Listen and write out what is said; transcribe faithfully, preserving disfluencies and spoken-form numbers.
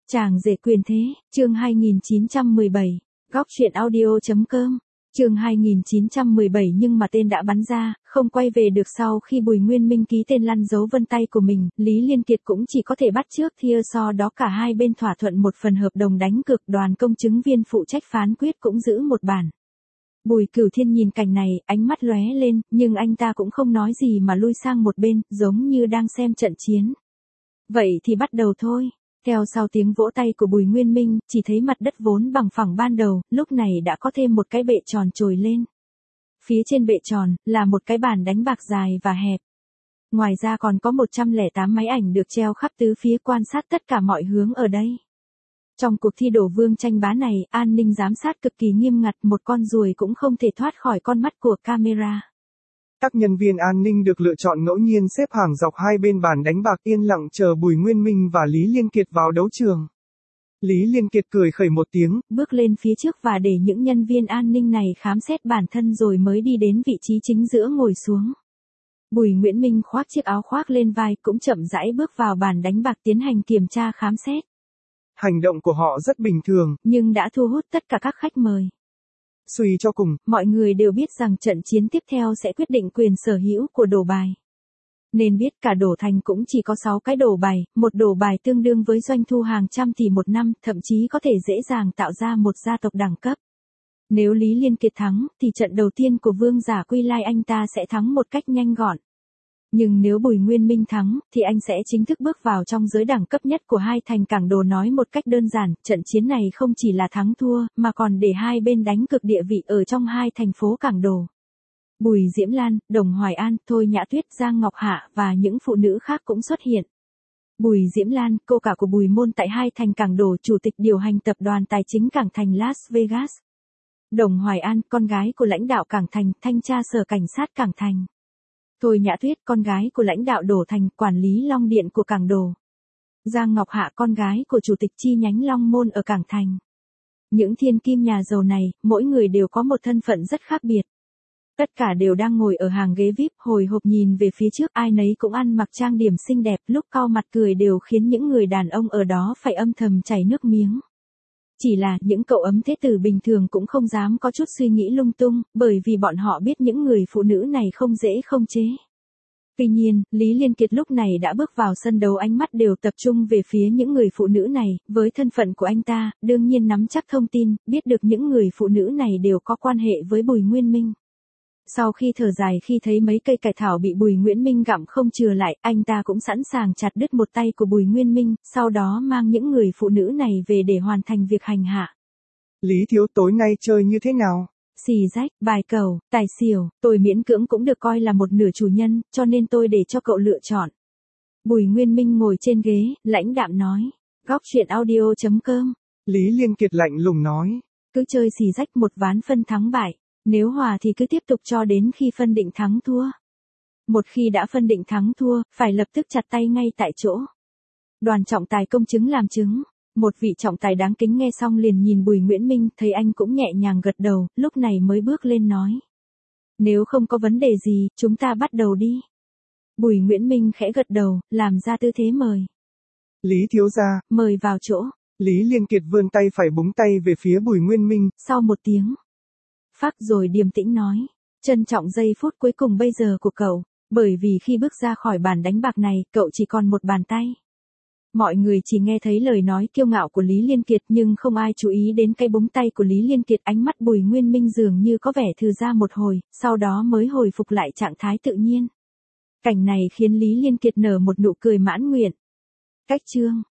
Chàng rể quyền thế, chương hai nghìn chín trăm mười bảy, góc truyện audio.com, chương hai nghìn chín trăm mười bảy nhưng mà tên đã bắn ra, không quay về được sau khi Bùi Nguyên Minh ký tên lăn dấu vân tay của mình, Lý Liên Kiệt cũng chỉ có thể bắt trước thia so đó cả hai bên thỏa thuận một phần hợp đồng đánh cược, đoàn công chứng viên phụ trách phán quyết cũng giữ một bản. Bùi Cửu Thiên nhìn cảnh này, ánh mắt lóe lên, nhưng anh ta cũng không nói gì mà lui sang một bên, giống như đang xem trận chiến. Vậy thì bắt đầu thôi. Theo sau tiếng vỗ tay của Bùi Nguyên Minh, chỉ thấy mặt đất vốn bằng phẳng ban đầu, lúc này đã có thêm một cái bệ tròn trồi lên. Phía trên bệ tròn, là một cái bàn đánh bạc dài và hẹp. Ngoài ra còn có một trăm lẻ tám máy ảnh được treo khắp tứ phía quan sát tất cả mọi hướng ở đây. Trong cuộc thi đổ vương tranh bá này, an ninh giám sát cực kỳ nghiêm ngặt, một con ruồi cũng không thể thoát khỏi con mắt của camera. Các nhân viên an ninh được lựa chọn ngẫu nhiên xếp hàng dọc hai bên bàn đánh bạc yên lặng chờ Bùi Nguyên Minh và Lý Liên Kiệt vào đấu trường. Lý Liên Kiệt cười khẩy một tiếng, bước lên phía trước và để những nhân viên an ninh này khám xét bản thân rồi mới đi đến vị trí chính giữa ngồi xuống. Bùi Nguyễn Minh khoác chiếc áo khoác lên vai cũng chậm rãi bước vào bàn đánh bạc tiến hành kiểm tra khám xét. Hành động của họ rất bình thường, nhưng đã thu hút tất cả các khách mời. Suy cho cùng, mọi người đều biết rằng trận chiến tiếp theo sẽ quyết định quyền sở hữu của đồ bài. Nên biết cả đổ thành cũng chỉ có sáu cái đổ bài, một đổ bài tương đương với doanh thu hàng trăm tỷ một năm, thậm chí có thể dễ dàng tạo ra một gia tộc đẳng cấp. Nếu Lý Liên Kiệt thắng, thì trận đầu tiên của Vương Giả Quy Lai anh ta sẽ thắng một cách nhanh gọn. Nhưng nếu Bùi Nguyên Minh thắng, thì anh sẽ chính thức bước vào trong giới đẳng cấp nhất của hai thành cảng đồ. Nói một cách đơn giản, trận chiến này không chỉ là thắng thua, mà còn để hai bên đánh cược địa vị ở trong hai thành phố cảng đồ. Bùi Diễm Lan, Đồng Hoài An, Thôi Nhã Tuyết, Giang Ngọc Hạ và những phụ nữ khác cũng xuất hiện. Bùi Diễm Lan, cô cả của Bùi Môn tại hai thành cảng đồ, chủ tịch điều hành tập đoàn tài chính cảng thành Las Vegas. Đồng Hoài An, con gái của lãnh đạo cảng thành, thanh tra sở cảnh sát cảng thành. Thôi Nhã Tuyết, con gái của lãnh đạo Đổ Thành, quản lý Long Điện của cảng đồ. Giang Ngọc Hạ, con gái của chủ tịch chi nhánh Long Môn ở cảng thành. Những thiên kim nhà giàu này, mỗi người đều có một thân phận rất khác biệt. Tất cả đều đang ngồi ở hàng ghế vi ai pi, hồi hộp nhìn về phía trước, ai nấy cũng ăn mặc trang điểm xinh đẹp, lúc cau mặt cười đều khiến những người đàn ông ở đó phải âm thầm chảy nước miếng. Chỉ là những cậu ấm thế tử bình thường cũng không dám có chút suy nghĩ lung tung, bởi vì bọn họ biết những người phụ nữ này không dễ không chế. Tuy nhiên, Lý Liên Kiệt lúc này đã bước vào sân đấu, ánh mắt đều tập trung về phía những người phụ nữ này, với thân phận của anh ta, đương nhiên nắm chắc thông tin, biết được những người phụ nữ này đều có quan hệ với Bùi Nguyên Minh. Sau khi thở dài khi thấy mấy cây cải thảo bị Bùi Nguyễn Minh gặm không chừa lại, anh ta cũng sẵn sàng chặt đứt một tay của Bùi Nguyên Minh, sau đó mang những người phụ nữ này về để hoàn thành việc hành hạ. Lý thiếu, tối nay chơi như thế nào? Xì rách, bài cẩu, tài xỉu, tôi miễn cưỡng cũng được coi là một nửa chủ nhân, cho nên tôi để cho cậu lựa chọn. Bùi Nguyên Minh ngồi trên ghế, lãnh đạm nói. Góc truyện audio.com. Lý Liên Kiệt lạnh lùng nói. Cứ chơi xì rách một ván phân thắng bại. Nếu hòa thì cứ tiếp tục cho đến khi phân định thắng thua. Một khi đã phân định thắng thua, phải lập tức chặt tay ngay tại chỗ. Đoàn trọng tài công chứng làm chứng. Một vị trọng tài đáng kính nghe xong liền nhìn Bùi Nguyễn Minh, thấy anh cũng nhẹ nhàng gật đầu, lúc này mới bước lên nói. Nếu không có vấn đề gì, chúng ta bắt đầu đi. Bùi Nguyễn Minh khẽ gật đầu, làm ra tư thế mời. Lý thiếu gia, mời vào chỗ. Lý Liên Kiệt vươn tay phải búng tay về phía Bùi Nguyên Minh. Sau một tiếng phác rồi điềm tĩnh nói, trân trọng giây phút cuối cùng bây giờ của cậu, bởi vì khi bước ra khỏi bàn đánh bạc này, cậu chỉ còn một bàn tay. Mọi người chỉ nghe thấy lời nói kiêu ngạo của Lý Liên Kiệt nhưng không ai chú ý đến cái búng tay của Lý Liên Kiệt. Ánh mắt Bùi Nguyên Minh dường như có vẻ thư ra một hồi, sau đó mới hồi phục lại trạng thái tự nhiên. Cảnh này khiến Lý Liên Kiệt nở một nụ cười mãn nguyện. Cách chương